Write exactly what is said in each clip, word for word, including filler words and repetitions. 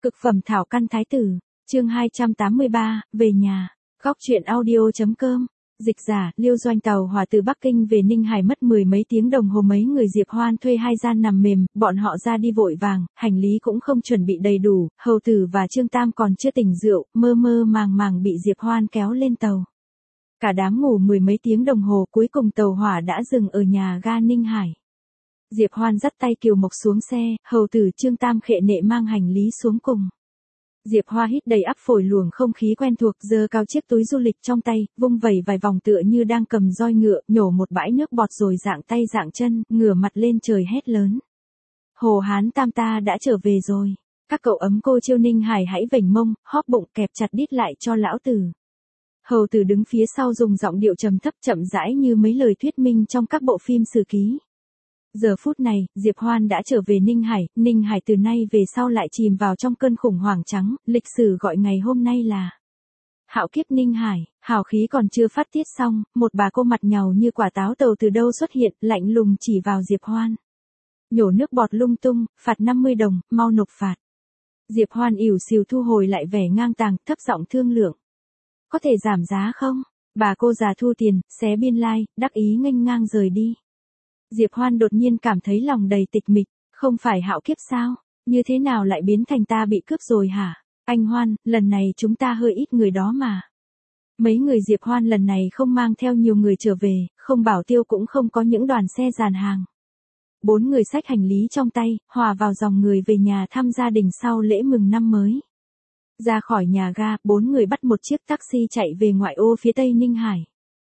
Cực phẩm thảo căn thái tử, chương hai trăm tám mươi ba, về nhà, góc truyện audio.com, dịch giả, Liêu Doanh tàu hỏa từ Bắc Kinh về Ninh Hải mất mười mấy tiếng đồng hồ mấy người Diệp Hoan thuê hai gian nằm mềm, bọn họ ra đi vội vàng, hành lý cũng không chuẩn bị đầy đủ, Hầu Tử và Trương Tam còn chưa tỉnh rượu, mơ mơ màng màng bị Diệp Hoan kéo lên tàu. Cả đám ngủ mười mấy tiếng đồng hồ cuối cùng tàu hỏa đã dừng ở nhà ga Ninh Hải. Diệp Hoan dắt tay Kiều Mộc xuống xe, Hầu Tử Trương Tam khệ nệ mang hành lý xuống cùng. Diệp Hoa hít đầy ắp phổi luồng không khí quen thuộc, giơ cao chiếc túi du lịch trong tay, vung vẩy vài vòng tựa như đang cầm roi ngựa, nhổ một bãi nước bọt rồi dạng tay dạng chân, ngửa mặt lên trời hét lớn. Hồ Hán Tam ta đã trở về rồi. Các cậu ấm cô chiêu Ninh Hải hãy vểnh mông, hóp bụng kẹp chặt đít lại cho lão tử. Hầu Tử đứng phía sau dùng giọng điệu trầm thấp chậm rãi như mấy lời thuyết minh trong các bộ phim sử ký. Giờ phút này, Diệp Hoan đã trở về Ninh Hải, Ninh Hải từ nay về sau lại chìm vào trong cơn khủng hoảng trắng, lịch sử gọi ngày hôm nay là Hạo kiếp Ninh Hải. Hào khí còn chưa phát tiết xong, một bà cô mặt nhàu như quả táo tàu từ đâu xuất hiện, lạnh lùng chỉ vào Diệp Hoan. Nhổ nước bọt lung tung, phạt năm mươi đồng, mau nộp phạt. Diệp Hoan ỉu xìu thu hồi lại vẻ ngang tàng, thấp giọng thương lượng. Có thể giảm giá không? Bà cô già thu tiền, xé biên lai, like, đắc ý nghênh ngang rời đi. Diệp Hoan đột nhiên cảm thấy lòng đầy tịch mịch, không phải hạo kiếp sao? Như thế nào lại biến thành ta bị cướp rồi hả? Anh Hoan, lần này chúng ta hơi ít người đó mà. Mấy người Diệp Hoan lần này không mang theo nhiều người trở về, không bảo tiêu cũng không có những đoàn xe dàn hàng. Bốn người xách hành lý trong tay, hòa vào dòng người về nhà thăm gia đình sau lễ mừng năm mới. Ra khỏi nhà ga, bốn người bắt một chiếc taxi chạy về ngoại ô phía tây Ninh Hải.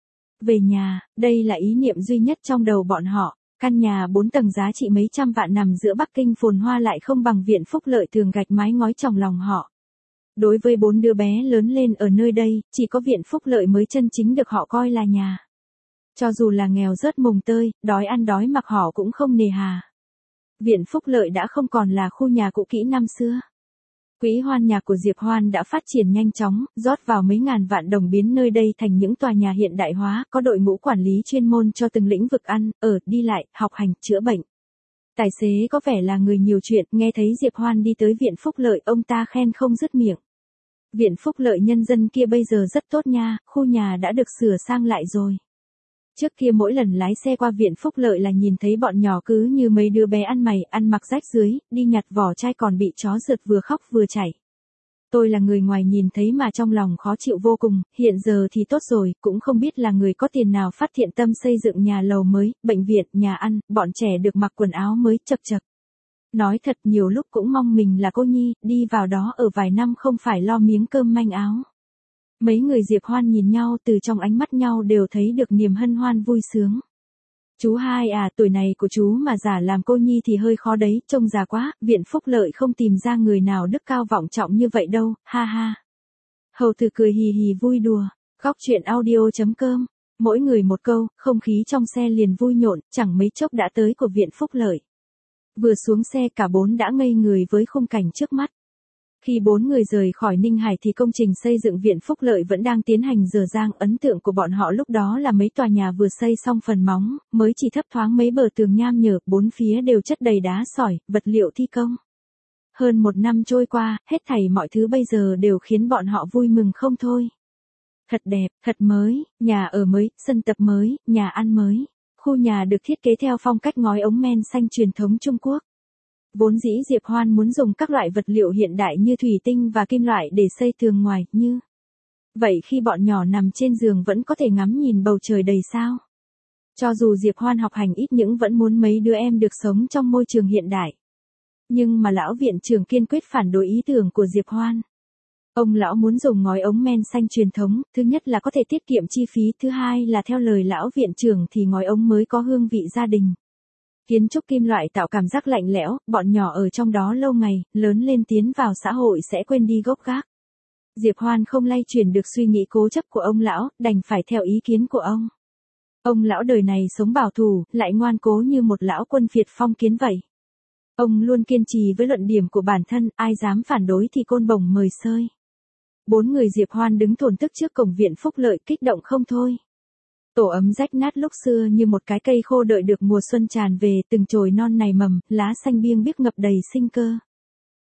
Về nhà, đây là ý niệm duy nhất trong đầu bọn họ. Căn nhà bốn tầng giá trị mấy trăm vạn nằm giữa Bắc Kinh phồn hoa lại không bằng Viện Phúc Lợi tường gạch mái ngói trong lòng họ. Đối với bốn đứa bé lớn lên ở nơi đây, chỉ có Viện Phúc Lợi mới chân chính được họ coi là nhà. Cho dù là nghèo rớt mồng tơi, đói ăn đói mặc họ cũng không nề hà. Viện Phúc Lợi đã không còn là khu nhà cũ kỹ năm xưa. Quỹ hoan nhà của Diệp Hoan đã phát triển nhanh chóng, rót vào mấy ngàn vạn đồng biến nơi đây thành những tòa nhà hiện đại hóa, có đội ngũ quản lý chuyên môn cho từng lĩnh vực ăn, ở, đi lại, học hành, chữa bệnh. Tài xế có vẻ là người nhiều chuyện, nghe thấy Diệp Hoan đi tới Viện Phúc Lợi, ông ta khen không dứt miệng. Viện Phúc Lợi nhân dân kia bây giờ rất tốt nha, khu nhà đã được sửa sang lại rồi. Trước kia mỗi lần lái xe qua Viện Phúc Lợi là nhìn thấy bọn nhỏ cứ như mấy đứa bé ăn mày, ăn mặc rách rưới, đi nhặt vỏ chai còn bị chó rượt vừa khóc vừa chảy. Tôi là người ngoài nhìn thấy mà trong lòng khó chịu vô cùng, hiện giờ thì tốt rồi, cũng không biết là người có tiền nào phát thiện tâm xây dựng nhà lầu mới, bệnh viện, nhà ăn, bọn trẻ được mặc quần áo mới, chật chật. Nói thật nhiều lúc cũng mong mình là cô nhi, đi vào đó ở vài năm không phải lo miếng cơm manh áo. Mấy người Diệp Hoan nhìn nhau, từ trong ánh mắt nhau đều thấy được niềm hân hoan vui sướng. Chú hai à, tuổi này của chú mà giả làm cô nhi thì hơi khó đấy, trông già quá, Viện Phúc Lợi không tìm ra người nào đức cao vọng trọng như vậy đâu, ha ha. Hầu Tử cười hì hì vui đùa, góc truyện audio.com, mỗi người một câu, không khí trong xe liền vui nhộn, chẳng mấy chốc đã tới của Viện Phúc Lợi. Vừa xuống xe cả bốn đã ngây người với khung cảnh trước mắt. Khi bốn người rời khỏi Ninh Hải thì công trình xây dựng Viện Phúc Lợi vẫn đang tiến hành dở dang, ấn tượng của bọn họ lúc đó là mấy tòa nhà vừa xây xong phần móng, mới chỉ thấp thoáng mấy bờ tường nham nhở, bốn phía đều chất đầy đá sỏi, vật liệu thi công. Hơn một năm trôi qua, hết thảy mọi thứ bây giờ đều khiến bọn họ vui mừng không thôi. Thật đẹp, thật mới, nhà ở mới, sân tập mới, nhà ăn mới. Khu nhà được thiết kế theo phong cách ngói ống men xanh truyền thống Trung Quốc. Vốn dĩ Diệp Hoan muốn dùng các loại vật liệu hiện đại như thủy tinh và kim loại để xây tường ngoài, như vậy khi bọn nhỏ nằm trên giường vẫn có thể ngắm nhìn bầu trời đầy sao. Cho dù Diệp Hoan học hành ít nhưng vẫn muốn mấy đứa em được sống trong môi trường hiện đại. Nhưng mà lão viện trưởng kiên quyết phản đối ý tưởng của Diệp Hoan. Ông lão muốn dùng ngói ống men xanh truyền thống, thứ nhất là có thể tiết kiệm chi phí, thứ hai là theo lời lão viện trưởng thì ngói ống mới có hương vị gia đình. Kiến trúc kim loại tạo cảm giác lạnh lẽo, bọn nhỏ ở trong đó lâu ngày, lớn lên tiến vào xã hội sẽ quên đi gốc gác. Diệp Hoan không lay chuyển được suy nghĩ cố chấp của ông lão, đành phải theo ý kiến của ông. Ông lão đời này sống bảo thủ, lại ngoan cố như một lão quân Việt phong kiến vậy. Ông luôn kiên trì với luận điểm của bản thân, ai dám phản đối thì côn bổng mời sơi. Bốn người Diệp Hoan đứng thổn thức trước cổng Viện Phúc Lợi kích động không thôi. Tổ ấm rách nát lúc xưa như một cái cây khô đợi được mùa xuân tràn về, từng chồi non nảy mầm, lá xanh biêng biếc ngập đầy sinh cơ.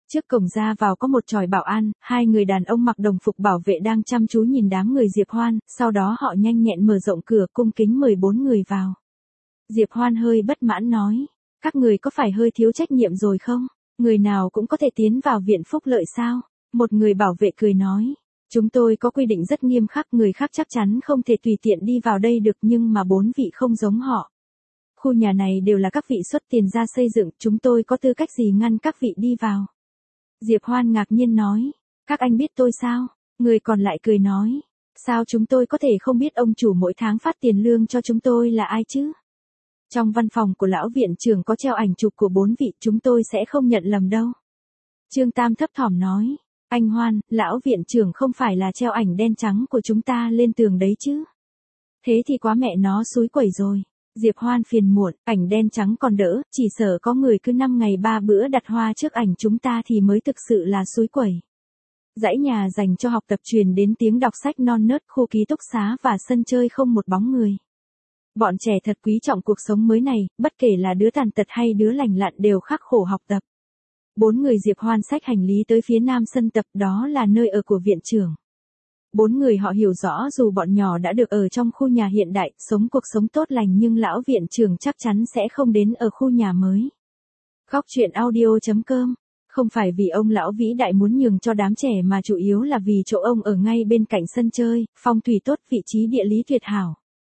Trước cổng ra vào có một chòi bảo an, hai người đàn ông mặc đồng phục bảo vệ đang chăm chú nhìn đám người Diệp Hoan, sau đó họ nhanh nhẹn mở rộng cửa cung kính mời bốn người vào. Diệp Hoan hơi bất mãn nói, các người có phải hơi thiếu trách nhiệm rồi không? Người nào cũng có thể tiến vào viện phúc lợi sao? Một người bảo vệ cười nói, chúng tôi có quy định rất nghiêm khắc, người khác chắc chắn không thể tùy tiện đi vào đây được, nhưng mà bốn vị không giống họ. Khu nhà này đều là các vị xuất tiền ra xây dựng, chúng tôi có tư cách gì ngăn các vị đi vào? Diệp Hoan ngạc nhiên nói, các anh biết tôi sao? Người còn lại cười nói, sao chúng tôi có thể không biết ông chủ mỗi tháng phát tiền lương cho chúng tôi là ai chứ? Trong văn phòng của lão viện trưởng có treo ảnh chụp của bốn vị, chúng tôi sẽ không nhận lầm đâu. Trương Tam thấp thỏm nói, anh Hoan, lão viện trưởng không phải là treo ảnh đen trắng của chúng ta lên tường đấy chứ? Thế thì quá mẹ nó xúi quẩy rồi. Diệp Hoan phiền muộn, ảnh đen trắng còn đỡ, chỉ sợ có người cứ năm ngày ba bữa đặt hoa trước ảnh chúng ta thì mới thực sự là xúi quẩy. Dãy nhà dành cho học tập truyền đến tiếng đọc sách non nớt, khu ký túc xá và sân chơi không một bóng người. Bọn trẻ thật quý trọng cuộc sống mới này, bất kể là đứa tàn tật hay đứa lành lặn đều khắc khổ học tập. Bốn người Diệp Hoan xách hành lý tới phía nam sân tập, đó là nơi ở của viện trưởng. Bốn người họ hiểu rõ dù bọn nhỏ đã được ở trong khu nhà hiện đại, sống cuộc sống tốt lành, nhưng lão viện trưởng chắc chắn sẽ không đến ở khu nhà mới. Góc truyện audio chấm com. Không phải vì ông lão vĩ đại muốn nhường cho đám trẻ mà chủ yếu là vì chỗ ông ở ngay bên cạnh sân chơi, phong thủy tốt, vị trí địa lý tuyệt hảo.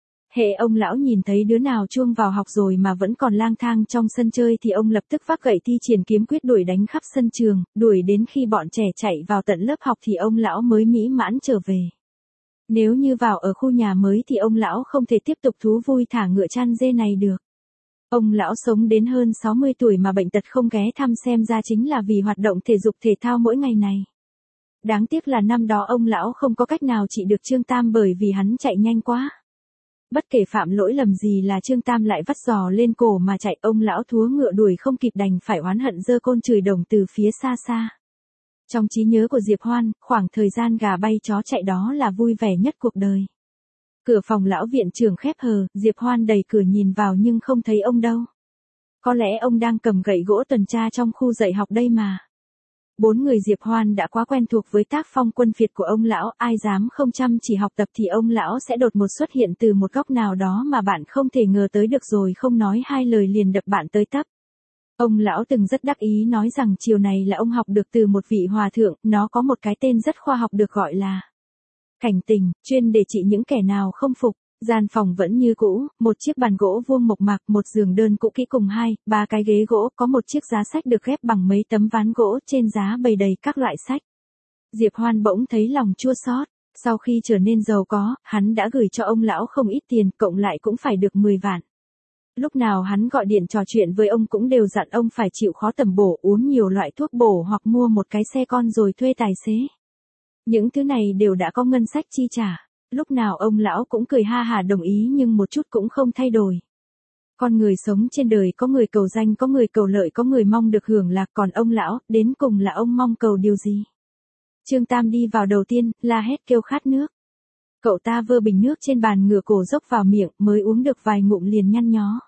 Hệ ông lão nhìn thấy đứa nào chuông vào học rồi mà vẫn còn lang thang trong sân chơi thì ông lập tức vác gậy thi triển kiếm quyết đuổi đánh khắp sân trường, đuổi đến khi bọn trẻ chạy vào tận lớp học thì ông lão mới mỹ mãn trở về. Nếu như vào ở khu nhà mới thì ông lão không thể tiếp tục thú vui thả ngựa chăn dê này được. Ông lão sống đến hơn sáu mươi tuổi mà bệnh tật không ghé thăm, xem ra chính là vì hoạt động thể dục thể thao mỗi ngày này. Đáng tiếc là năm đó ông lão không có cách nào trị được Trương Tam bởi vì hắn chạy nhanh quá. Bất kể phạm lỗi lầm gì là Trương Tam lại vắt giò lên cổ mà chạy, ông lão thúa ngựa đuổi không kịp đành phải oán hận giơ côn chửi đồng từ phía xa xa. Trong trí nhớ của Diệp Hoan, khoảng thời gian gà bay chó chạy đó là vui vẻ nhất cuộc đời. Cửa phòng lão viện trưởng khép hờ, Diệp Hoan đẩy cửa nhìn vào nhưng không thấy ông đâu. Có lẽ ông đang cầm gậy gỗ tuần tra trong khu dạy học đây mà. Bốn người Diệp Hoan đã quá quen thuộc với tác phong quân phiệt của ông lão, ai dám không chăm chỉ học tập thì ông lão sẽ đột ngột xuất hiện từ một góc nào đó mà bạn không thể ngờ tới được, rồi không nói hai lời liền đập bạn tới tấp. Ông lão từng rất đắc ý nói rằng chiều này là ông học được từ một vị hòa thượng, nó có một cái tên rất khoa học được gọi là cảnh tình, chuyên để trị những kẻ nào không phục. Gian phòng vẫn như cũ, một chiếc bàn gỗ vuông mộc mạc, một giường đơn cũ kỹ cùng hai, ba cái ghế gỗ, có một chiếc giá sách được ghép bằng mấy tấm ván gỗ, trên giá bày đầy các loại sách. Diệp Hoan bỗng thấy lòng chua xót, sau khi trở nên giàu có, hắn đã gửi cho ông lão không ít tiền, cộng lại cũng phải được mười vạn. Lúc nào hắn gọi điện trò chuyện với ông cũng đều dặn ông phải chịu khó tầm bổ, uống nhiều loại thuốc bổ hoặc mua một cái xe con rồi thuê tài xế. Những thứ này đều đã có ngân sách chi trả. Lúc nào ông lão cũng cười ha hả đồng ý nhưng một chút cũng không thay đổi. Con người sống trên đời có người cầu danh, có người cầu lợi, có người mong được hưởng lạc, còn ông lão, đến cùng là ông mong cầu điều gì? Trương Tam đi vào đầu tiên, la hét kêu khát nước. Cậu ta vơ bình nước trên bàn ngửa cổ dốc vào miệng, mới uống được vài ngụm liền nhăn nhó.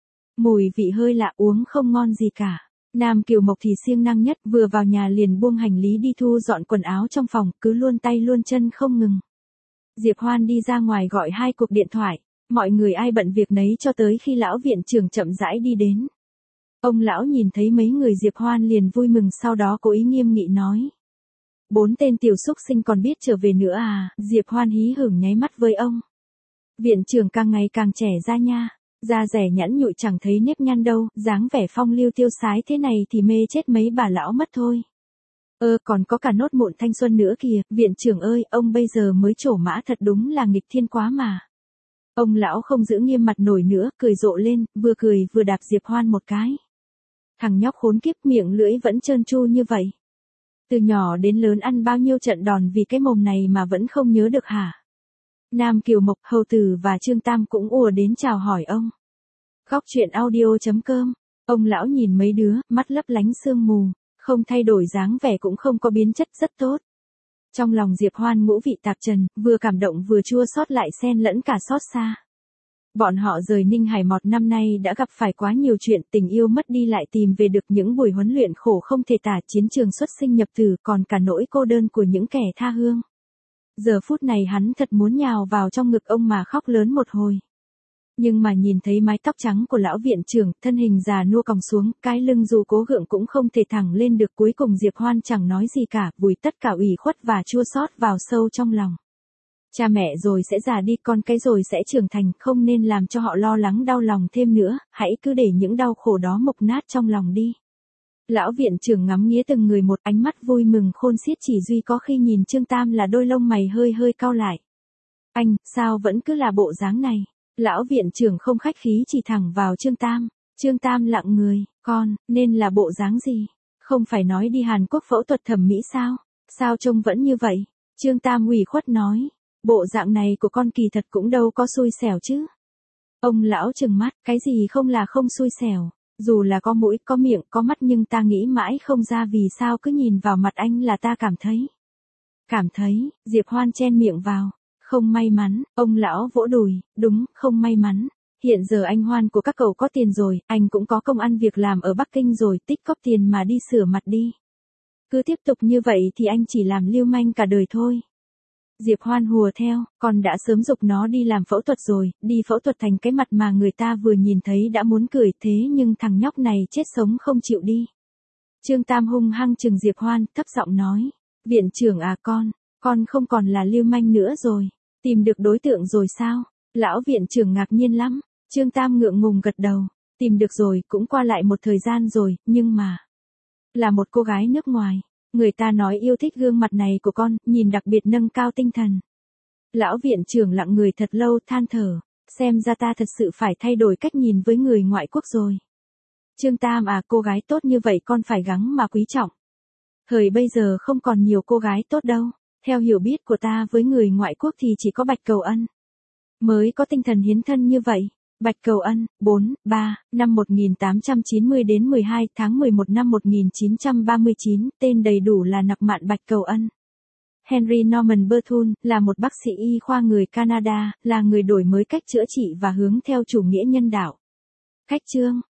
Mùi vị hơi lạ, uống không ngon gì cả. Nam Kiều Mộc thì siêng năng nhất, vừa vào nhà liền buông hành lý đi thu dọn quần áo trong phòng, cứ luôn tay luôn chân không ngừng. Diệp Hoan đi ra ngoài gọi hai cuộc điện thoại, mọi người ai bận việc nấy cho tới khi lão viện trưởng chậm rãi đi đến. Ông lão nhìn thấy mấy người Diệp Hoan liền vui mừng, sau đó cố ý nghiêm nghị nói. Bốn tên tiểu xúc sinh còn biết trở về nữa à? Diệp Hoan hí hửng nháy mắt với ông. Viện trưởng càng ngày càng trẻ ra nha, da rẻ nhẵn nhụi chẳng thấy nếp nhăn đâu, dáng vẻ phong lưu tiêu sái thế này thì mê chết mấy bà lão mất thôi. Ơ còn có cả nốt mụn thanh xuân nữa kìa, viện trưởng ơi, ông bây giờ mới trổ mã thật đúng là nghịch thiên quá mà. Ông lão không giữ nghiêm mặt nổi nữa, cười rộ lên, vừa cười vừa đạp Diệp Hoan một cái. Thằng nhóc khốn kiếp, miệng lưỡi vẫn trơn tru như vậy. Từ nhỏ đến lớn ăn bao nhiêu trận đòn vì cái mồm này mà vẫn không nhớ được hả? Nam Kiều Mộc, Hầu Tử và Trương Tam cũng ùa đến chào hỏi ông. Góc truyện audio chấm com. Ông lão nhìn mấy đứa, mắt lấp lánh sương mù, không thay đổi dáng vẻ cũng không có biến chất, rất tốt. Trong lòng Diệp Hoan ngũ vị tạp trần, vừa cảm động vừa chua xót lại xen lẫn cả xót xa. Bọn họ rời Ninh Hải một năm nay đã gặp phải quá nhiều chuyện, tình yêu mất đi lại tìm về được, những buổi huấn luyện khổ không thể tả, chiến trường xuất sinh nhập tử, còn cả nỗi cô đơn của những kẻ tha hương. Giờ phút này hắn thật muốn nhào vào trong ngực ông mà khóc lớn một hồi. Nhưng mà nhìn thấy mái tóc trắng của lão viện trưởng, thân hình già nua còng xuống, cái lưng dù cố gượng cũng không thể thẳng lên được, cuối cùng Diệp Hoan chẳng nói gì cả, vùi tất cả ủy khuất và chua xót vào sâu trong lòng. Cha mẹ rồi sẽ già đi, con cái rồi sẽ trưởng thành, không nên làm cho họ lo lắng đau lòng thêm nữa, hãy cứ để những đau khổ đó mục nát trong lòng đi. Lão viện trưởng ngắm nghía từng người một, ánh mắt vui mừng khôn xiết, chỉ duy có khi nhìn Trương Tam là đôi lông mày hơi hơi cau lại. Anh, sao vẫn cứ là bộ dáng này? Lão viện trưởng không khách khí chỉ thẳng vào Trương Tam. Trương Tam lặng người, con, nên là bộ dáng gì? Không phải nói đi Hàn Quốc phẫu thuật thẩm mỹ sao? Sao trông vẫn như vậy? Trương Tam ủy khuất nói, bộ dạng này của con kỳ thật cũng đâu có xui xẻo chứ. Ông lão trừng mắt, cái gì không là không xui xẻo, dù là có mũi, có miệng, có mắt, nhưng ta nghĩ mãi không ra vì sao cứ nhìn vào mặt anh là ta cảm thấy. Cảm thấy, Diệp Hoan chen miệng vào. Không may mắn, ông lão vỗ đùi, đúng, không may mắn. Hiện giờ anh Hoan của các cậu có tiền rồi, anh cũng có công ăn việc làm ở Bắc Kinh rồi, tích góp tiền mà đi sửa mặt đi. Cứ tiếp tục như vậy thì anh chỉ làm lưu manh cả đời thôi. Diệp Hoan hùa theo, con đã sớm giục nó đi làm phẫu thuật rồi, đi phẫu thuật thành cái mặt mà người ta vừa nhìn thấy đã muốn cười, thế nhưng thằng nhóc này chết sống không chịu đi. Trương Tam hung hăng chừng Diệp Hoan, thấp giọng nói, viện trưởng à con, con không còn là lưu manh nữa rồi. Tìm được đối tượng rồi sao? Lão viện trưởng ngạc nhiên lắm. Trương Tam ngượng ngùng gật đầu. Tìm được rồi, cũng qua lại một thời gian rồi, nhưng mà... Là một cô gái nước ngoài. Người ta nói yêu thích gương mặt này của con, nhìn đặc biệt nâng cao tinh thần. Lão viện trưởng lặng người thật lâu, than thở. Xem ra ta thật sự phải thay đổi cách nhìn với người ngoại quốc rồi. Trương Tam à, cô gái tốt như vậy con phải gắng mà quý trọng. Thời bây giờ không còn nhiều cô gái tốt đâu. Theo hiểu biết của ta với người ngoại quốc thì chỉ có Bạch Cầu Ân mới có tinh thần hiến thân như vậy. Bạch Cầu Ân, bốn, ba, năm một nghìn tám trăm chín mươi đến mười hai tháng mười một năm một nghìn chín trăm ba mươi chín, tên đầy đủ là Nặc Mạn Bạch Cầu Ân. Henry Norman Berthune, là một bác sĩ y khoa người Canada, là người đổi mới cách chữa trị và hướng theo chủ nghĩa nhân đạo. Cách chương